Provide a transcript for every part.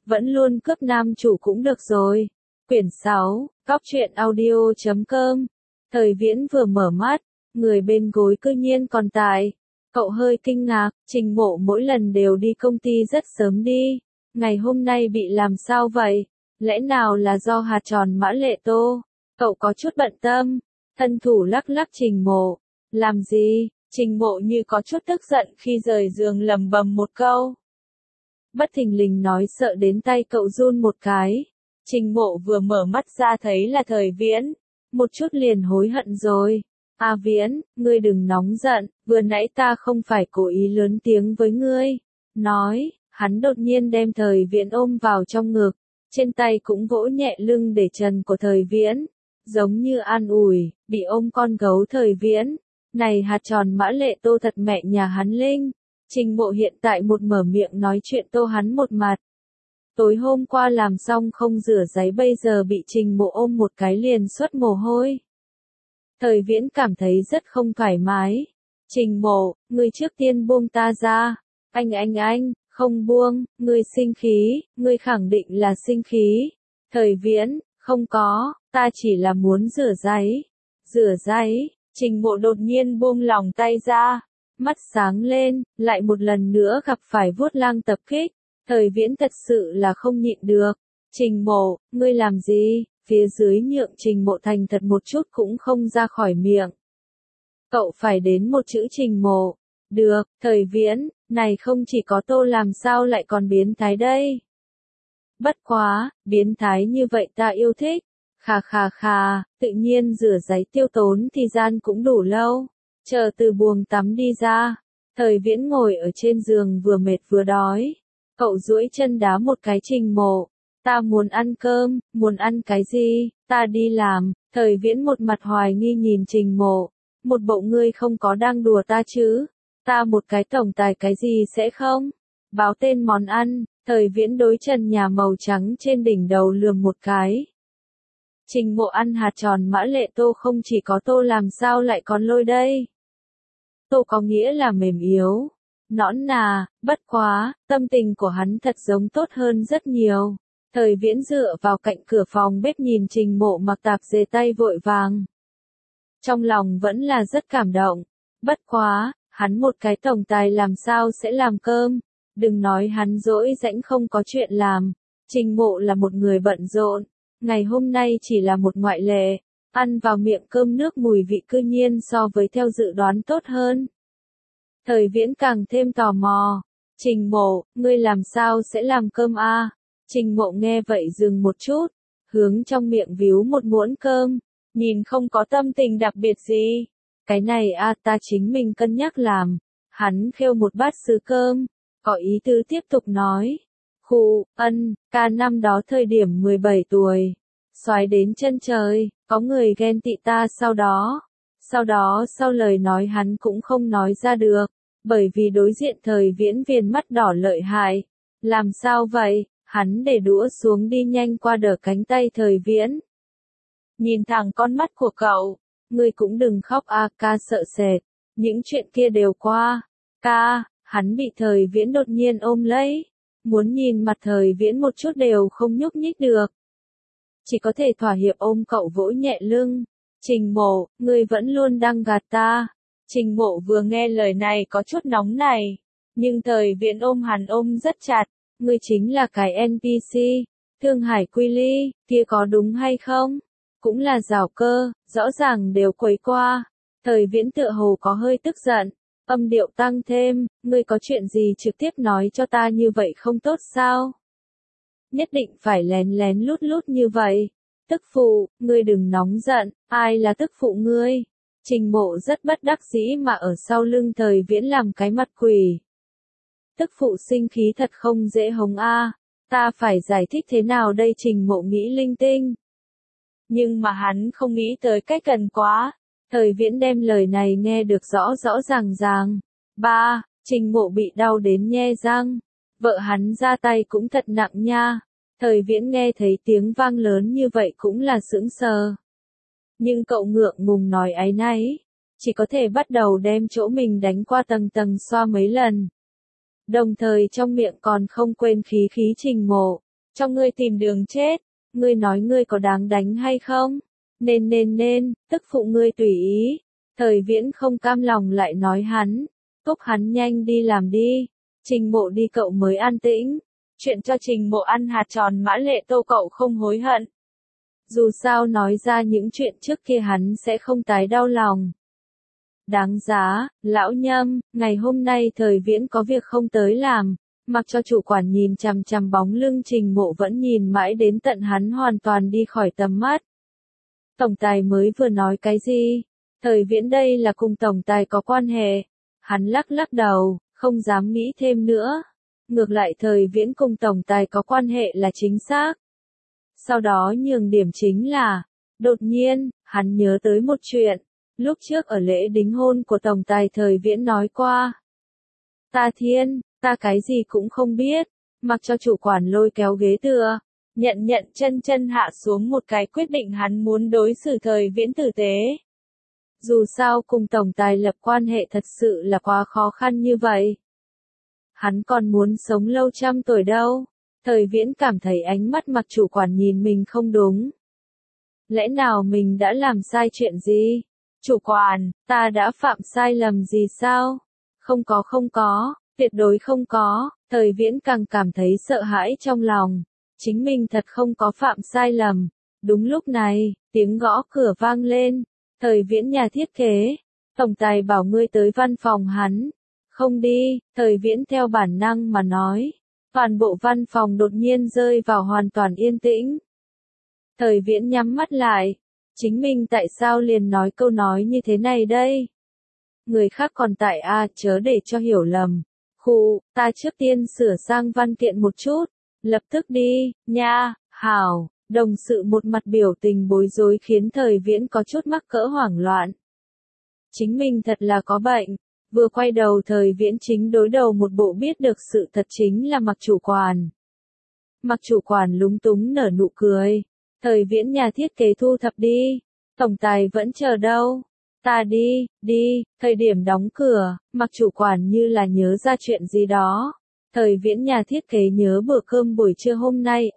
vẫn luôn cướp nam chủ cũng được rồi. Quyển 6, Cóc truyện audio.com. Thời Viễn vừa mở mắt, người bên gối cư nhiên còn tại. Cậu hơi kinh ngạc, Trình Mộ mỗi lần đều đi công ty rất sớm đi. Ngày hôm nay bị làm sao vậy? Lẽ nào là do hạt tròn Mã Lệ Tô? Cậu có chút bận tâm. Thân thủ lắc lắc Trình Mộ. Làm gì? Trình Mộ như có chút tức giận khi rời giường lầm bầm một câu. Bất thình lình nói sợ đến tay cậu run một cái. Trình Mộ vừa mở mắt ra thấy là Thời Viễn. Một chút liền hối hận rồi. À Viễn, ngươi đừng nóng giận, vừa nãy ta không phải cố ý lớn tiếng với ngươi. Nói, hắn đột nhiên đem Thời Viễn ôm vào trong ngực. Trên tay cũng vỗ nhẹ lưng để trần của Thời Viễn. Giống như an ủi, bị ôm con gấu Thời Viễn. Này hạt tròn Mã Lệ Tô thật mẹ nhà hắn linh. Trình Mộ hiện tại một mở miệng nói chuyện tô hắn một mặt. Tối hôm qua làm xong không rửa giấy bây giờ bị Trình Mộ ôm một cái liền xuất mồ hôi. Thời Viễn cảm thấy rất không thoải mái. Trình Mộ, ngươi trước tiên buông ta ra. Anh, không buông, ngươi sinh khí, ngươi khẳng định là sinh khí. Thời Viễn, không có, ta chỉ là muốn rửa giấy. Rửa giấy, Trình Mộ đột nhiên buông lòng tay ra. Mắt sáng lên, lại một lần nữa gặp phải vuốt lang tập kích. Thời Viễn thật sự là không nhịn được. Trình Mộ, ngươi làm gì? Phía dưới nhượng Trình Mộ thành thật một chút cũng không ra khỏi miệng. Cậu phải đến một chữ Trình Mộ. Được, Thời Viễn, này không chỉ có Tô làm sao lại còn biến thái đây. Bất quá, biến thái như vậy ta yêu thích. Khà, tự nhiên rửa giấy tiêu tốn thì gian cũng đủ lâu. Chờ từ buồng tắm đi ra. Thời Viễn ngồi ở trên giường vừa mệt vừa đói. Cậu duỗi chân đá một cái Trình Mộ. Ta muốn ăn cơm, muốn ăn cái gì, ta đi làm. Thời Viễn một mặt hoài nghi nhìn Trình Mộ. Một bộ ngươi không có đang đùa ta chứ. Ta một cái tổng tài cái gì sẽ không? Báo tên món ăn. Thời Viễn đối trần nhà màu trắng trên đỉnh đầu lườm một cái. Trình Mộ ăn hạt tròn Mã Lệ Tô không chỉ có Tô làm sao lại còn lôi đây. Tô có nghĩa là mềm yếu, nõn nà, bất quá, tâm tình của hắn thật giống tốt hơn rất nhiều. Thời Viễn dựa vào cạnh cửa phòng bếp nhìn Trình Mộ mặc tạp dề tay vội vàng. Trong lòng vẫn là rất cảm động. Bất quá, hắn một cái tổng tài làm sao sẽ làm cơm. Đừng nói hắn rỗi rãnh không có chuyện làm. Trình Mộ là một người bận rộn. Ngày hôm nay chỉ là một ngoại lệ. Ăn vào miệng cơm nước mùi vị cư nhiên so với theo dự đoán tốt hơn. Thời Viễn càng thêm tò mò. Trình Mộ, ngươi làm sao sẽ làm cơm a? Trình Mộ nghe vậy dừng một chút. Hướng trong miệng víu một muỗng cơm. Nhìn không có tâm tình đặc biệt gì. Cái này ta chính mình cân nhắc làm. Hắn khêu một bát sứ cơm. Có ý tứ tiếp tục nói. Ca năm đó thời điểm 17 tuổi. Xoái đến chân trời, có người ghen tị ta sau lời nói hắn cũng không nói ra được, bởi vì đối diện Thời Viễn viền mắt đỏ lợi hại. Làm sao vậy? Hắn để đũa xuống đi nhanh qua đỡ cánh tay Thời Viễn. Nhìn thẳng con mắt của cậu, ngươi cũng đừng khóc ca sợ sệt, những chuyện kia đều qua. Ca, hắn bị Thời Viễn đột nhiên ôm lấy, muốn nhìn mặt Thời Viễn một chút đều không nhúc nhích được. Chỉ có thể thỏa hiệp ôm cậu vỗ nhẹ lưng. Trình Mộ, ngươi vẫn luôn đang gạt ta. Trình Mộ vừa nghe lời này có chút nóng này. Nhưng Thời Viễn ôm hắn ôm rất chặt. Ngươi chính là cái NPC. Thương Hải Quy Ly, kia có đúng hay không? Cũng là giảo cơ, rõ ràng đều quấy qua. Thời Viễn tựa hồ có hơi tức giận. Âm điệu tăng thêm, ngươi có chuyện gì trực tiếp nói cho ta như vậy không tốt sao? Nhất định phải lén lén lút lút như vậy. Tức phụ, ngươi đừng nóng giận, ai là tức phụ ngươi? Trình Mộ rất bất đắc dĩ mà ở sau lưng Thời Viễn làm cái mặt quỷ. Tức phụ sinh khí thật không dễ hống ta phải giải thích thế nào đây? Trình Mộ nghĩ linh tinh. Nhưng mà hắn không nghĩ tới cách gần quá. Thời Viễn đem lời này nghe được rõ rõ ràng. Trình Mộ bị đau đến nhe răng. Vợ hắn ra tay cũng thật nặng nha. Thời Viễn nghe thấy tiếng vang lớn như vậy cũng là sững sờ. Nhưng cậu ngượng ngùng nói áy náy. Chỉ có thể bắt đầu đem chỗ mình đánh qua tầng xoa mấy lần. Đồng thời trong miệng còn không quên khí Trình Mộ. cho ngươi tìm đường chết, ngươi nói ngươi có đáng đánh hay không? Nên, tức phụ ngươi tùy ý. Thời Viễn không cam lòng lại nói hắn, thúc hắn nhanh đi làm đi, Trình Mộ đi cậu mới an tĩnh. Chuyện cho Trình Mộ ăn hạt tròn Mã Lệ Tô cậu không hối hận. Dù sao nói ra những chuyện trước kia hắn sẽ không tái đau lòng. Đáng giá, lão Nhâm, ngày hôm nay Thời Viễn có việc không tới làm, mặc cho chủ quản nhìn chằm chằm bóng lưng Trình Mộ vẫn nhìn mãi đến tận hắn hoàn toàn đi khỏi tầm mắt. Tổng tài mới vừa nói cái gì? Thời Viễn đây là cùng tổng tài có quan hệ. Hắn lắc lắc đầu, không dám nghĩ thêm nữa. Ngược lại Thời Viễn cùng tổng tài có quan hệ là chính xác. Sau đó nhường điểm chính là, đột nhiên, hắn nhớ tới một chuyện. Lúc trước ở lễ đính hôn của tổng tài Thời Viễn nói qua. Ta thiên, ta cái gì cũng không biết. Mặc cho chủ quản lôi kéo ghế tựa. Nhận chân hạ xuống một cái quyết định hắn muốn đối xử Thời Viễn tử tế. Dù sao cùng tổng tài lập quan hệ thật sự là quá khó khăn như vậy. Hắn còn muốn sống lâu trăm tuổi đâu. Thời Viễn cảm thấy ánh mắt mặc chủ quản nhìn mình không đúng. Lẽ nào mình đã làm sai chuyện gì? Chủ quản, ta đã phạm sai lầm gì sao? Không có, tuyệt đối không có. Thời Viễn càng cảm thấy sợ hãi trong lòng. Chính mình thật không có phạm sai lầm. Đúng lúc này, tiếng gõ cửa vang lên. Thời Viễn nhà thiết kế. Tổng tài bảo ngươi tới văn phòng hắn. Không đi, Thời Viễn theo bản năng mà nói. Toàn bộ văn phòng đột nhiên rơi vào hoàn toàn yên tĩnh. Thời Viễn nhắm mắt lại. Chính mình tại sao liền nói câu nói như thế này đây? Người khác còn tại chớ để cho hiểu lầm. Ta trước tiên sửa sang văn kiện một chút. Lập tức đi, nha, hảo. Đồng sự một mặt biểu tình bối rối khiến Thời Viễn có chút mắc cỡ hoảng loạn. Chính mình thật là có bệnh. Vừa quay đầu Thời Viễn chính đối đầu một bộ biết được sự thật chính là Mặc chủ quản. Mặc chủ quản lúng túng nở nụ cười. Thời Viễn nhà thiết kế thu thập đi. Tổng tài vẫn chờ đâu. Ta đi, thời điểm đóng cửa, Mặc chủ quản như là nhớ ra chuyện gì đó. Thời Viễn nhà thiết kế nhớ bữa cơm buổi trưa hôm nay,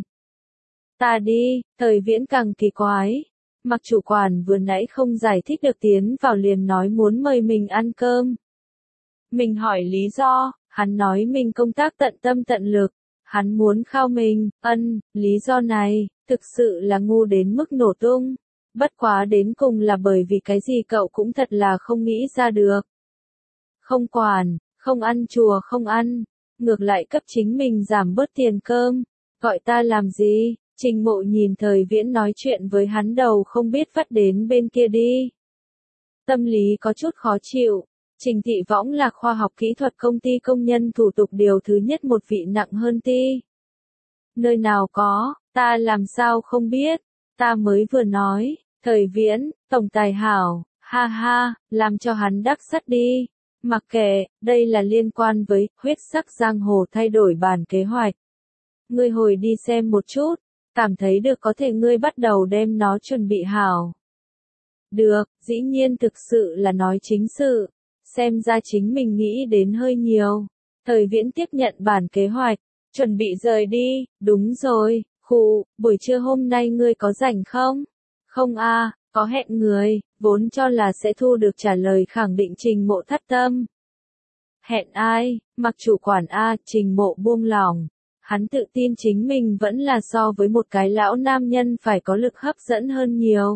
Ta đi, Thời Viễn càng kỳ quái. Mặc chủ quản vừa nãy không giải thích được tiến vào liền nói muốn mời mình ăn cơm. Mình hỏi lý do, hắn nói mình công tác tận tâm tận lực. Hắn muốn khao mình, lý do này, thực sự là ngu đến mức nổ tung. Bất quá đến cùng là bởi vì cái gì cậu cũng thật là không nghĩ ra được. Không quản, không ăn chùa không ăn, ngược lại cấp chính mình giảm bớt tiền cơm. Gọi ta làm gì? Trình Mộ nhìn Thời Viễn nói chuyện với hắn đầu không biết vắt đến bên kia đi. Tâm lý có chút khó chịu. Trình Thị Võng là khoa học kỹ thuật công ty công nhân thủ tục điều thứ nhất một vị nặng hơn ti. Nơi nào có, ta làm sao không biết, ta mới vừa nói, Thời Viễn, tổng tài hảo, ha, làm cho hắn đắc sắt đi. Mặc kệ, đây là liên quan với huyết sắc giang hồ thay đổi bản kế hoạch. Ngươi hồi đi xem một chút, cảm thấy được có thể ngươi bắt đầu đem nó chuẩn bị hảo. Được, dĩ nhiên thực sự là nói chính sự. Xem ra chính mình nghĩ đến hơi nhiều. Thời Viễn tiếp nhận bản kế hoạch, chuẩn bị rời đi. Đúng rồi, buổi trưa hôm nay ngươi có rảnh không? Không có hẹn người, vốn cho là sẽ thu được trả lời khẳng định Trình Mộ thất tâm. Hẹn ai? Mặc chủ quản Trình Mộ buông lỏng. Hắn tự tin chính mình vẫn là so với một cái lão nam nhân phải có lực hấp dẫn hơn nhiều.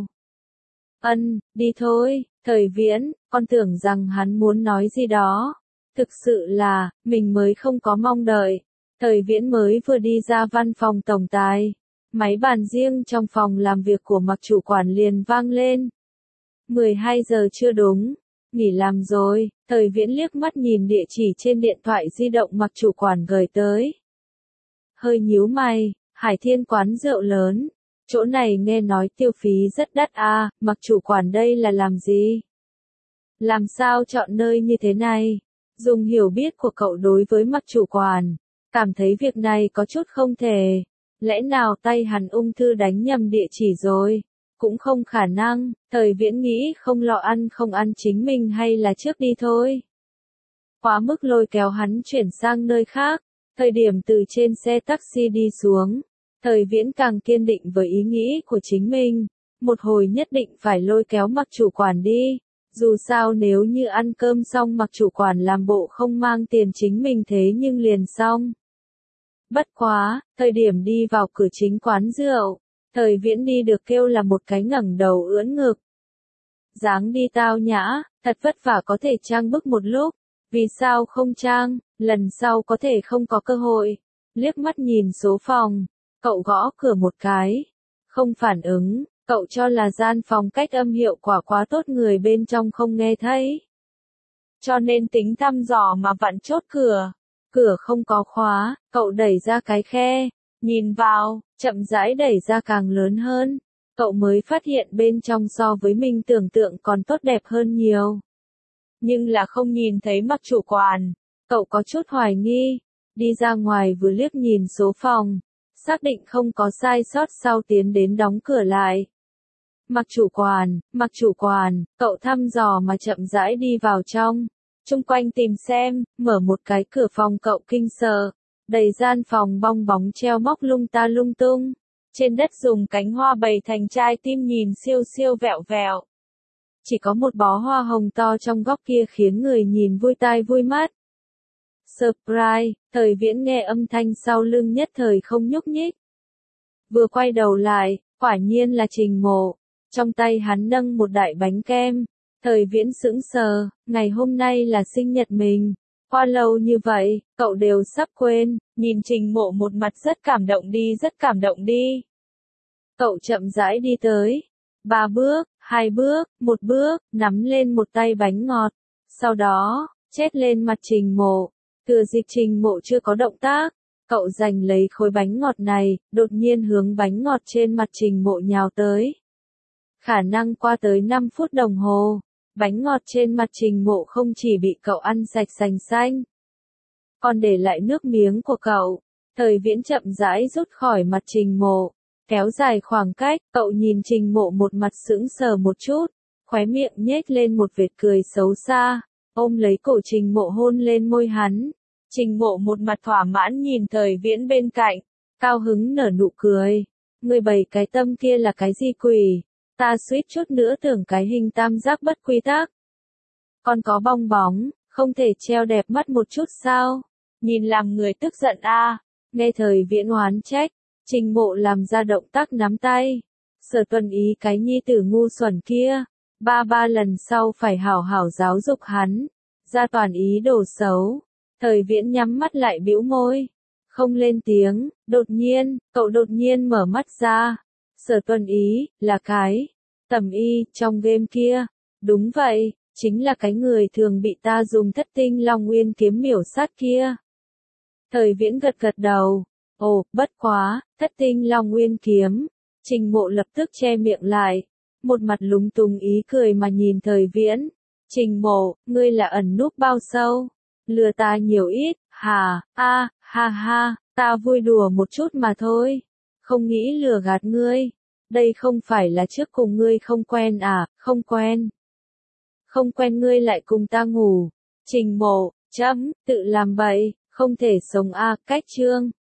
Đi thôi, Thời Viễn, con tưởng rằng hắn muốn nói gì đó. Thực sự là, mình mới không có mong đợi. Thời Viễn mới vừa đi ra văn phòng tổng tài. Máy bàn riêng trong phòng làm việc của Mặc chủ quản liền vang lên. 12 giờ chưa đúng. Nghỉ làm rồi, Thời Viễn liếc mắt nhìn địa chỉ trên điện thoại di động Mặc chủ quản gửi tới. Hơi nhíu mày, Hải Thiên quán rượu lớn. Chỗ này nghe nói tiêu phí rất đắt Mặc chủ quản đây là làm gì? Làm sao chọn nơi như thế này? Dùng hiểu biết của cậu đối với Mặc chủ quản, cảm thấy việc này có chút không thể. Lẽ nào tay hắn ung thư đánh nhầm địa chỉ rồi? Cũng không khả năng, Thời Viễn nghĩ không không ăn chính mình hay là trước đi thôi. Quá mức lôi kéo hắn chuyển sang nơi khác. Thời điểm từ trên xe taxi đi xuống, Thời Viễn càng kiên định với ý nghĩ của chính mình. Một hồi nhất định phải lôi kéo Mạc chủ quản đi. Dù sao nếu như ăn cơm xong Mạc chủ quản làm bộ không mang tiền chính mình thế nhưng liền xong. Bất quá, thời điểm đi vào cửa chính quán rượu, Thời Viễn đi được kêu là một cái ngẩng đầu ưỡn ngực. Dáng đi tao nhã, thật vất vả có thể trang bức một lúc. Vì sao không trang, lần sau có thể không có cơ hội. Liếc mắt nhìn số phòng, cậu gõ cửa một cái. Không phản ứng, cậu cho là gian phòng cách âm hiệu quả quá tốt người bên trong không nghe thấy. Cho nên tính thăm dò mà vặn chốt cửa. Cửa không có khóa, cậu đẩy ra cái khe, nhìn vào, chậm rãi đẩy ra càng lớn hơn. Cậu mới phát hiện bên trong so với mình tưởng tượng còn tốt đẹp hơn nhiều. Nhưng là không nhìn thấy Mạc chủ quản, cậu có chút hoài nghi. Đi ra ngoài vừa liếc nhìn số phòng, xác định không có sai sót sau tiến đến đóng cửa lại. Mạc chủ quản, cậu thăm dò mà chậm rãi đi vào trong. Chung quanh tìm xem, mở một cái cửa phòng cậu kinh sợ. Đầy gian phòng bong bóng treo móc lung ta lung tung. Trên đất dùng cánh hoa bày thành trái tim nhìn siêu siêu vẹo vẹo. Chỉ có một bó hoa hồng to trong góc kia khiến người nhìn vui tai vui mắt. Surprise, Thời Viễn nghe âm thanh sau lưng nhất thời không nhúc nhích. Vừa quay đầu lại, quả nhiên là Trình Mộ. Trong tay hắn nâng một đại bánh kem. Thời Viễn sững sờ, ngày hôm nay là sinh nhật mình. Qua lâu như vậy, cậu đều sắp quên. Nhìn Trình Mộ một mặt rất cảm động đi. Cậu chậm rãi đi tới. 3 bước, 2 bước, 1 bước, nắm lên một tay bánh ngọt. Sau đó, chét lên mặt Trình Mộ. Thừa dịp Trình Mộ chưa có động tác, cậu giành lấy khối bánh ngọt này, đột nhiên hướng bánh ngọt trên mặt Trình Mộ nhào tới. Khả năng qua tới 5 phút đồng hồ, bánh ngọt trên mặt Trình Mộ không chỉ bị cậu ăn sạch sành xanh, còn để lại nước miếng của cậu. Thời Viễn chậm rãi rút khỏi mặt Trình Mộ, kéo dài khoảng cách, cậu nhìn Trình Mộ một mặt sững sờ một chút, khóe miệng nhếch lên một vệt cười xấu xa, ôm lấy cổ Trình Mộ hôn lên môi hắn. Trình Mộ một mặt thỏa mãn nhìn Thời Viễn bên cạnh, cao hứng nở nụ cười. Người bày cái tâm kia là cái gì quỷ? Ta suýt chút nữa tưởng cái hình tam giác bất quy tắc. Còn có bong bóng, không thể treo đẹp mắt một chút sao? Nhìn làm người tức giận a. Nghe Thời Viễn oán trách, Trình Mộ làm ra động tác nắm tay. Sở Tuần ý cái nhi tử ngu xuẩn kia. Ba lần sau phải hảo hảo giáo dục hắn. Ra toàn ý đồ xấu. Thời Viễn nhắm mắt lại bĩu môi. Không lên tiếng, cậu đột nhiên mở mắt ra. Sở Tuần ý, là cái Tầm Y, trong game kia. Đúng vậy, chính là cái người thường bị ta dùng Thất Tinh Long Nguyên kiếm miểu sát kia. Thời Viễn gật gật đầu. Ồ, bất quá, Thất Tinh Long Nguyên kiếm. Trình Mộ lập tức che miệng lại. Một mặt lúng túng ý cười mà nhìn Thời Viễn. Trình Mộ, ngươi là ẩn núp bao sâu? Lừa ta nhiều ít, ha ha, ta vui đùa một chút mà thôi. Không nghĩ lừa gạt ngươi. Đây không phải là trước cùng ngươi không quen à, không quen. Không quen ngươi lại cùng ta ngủ. Trình Mộ, tự làm bậy, không thể sống a, cách chương.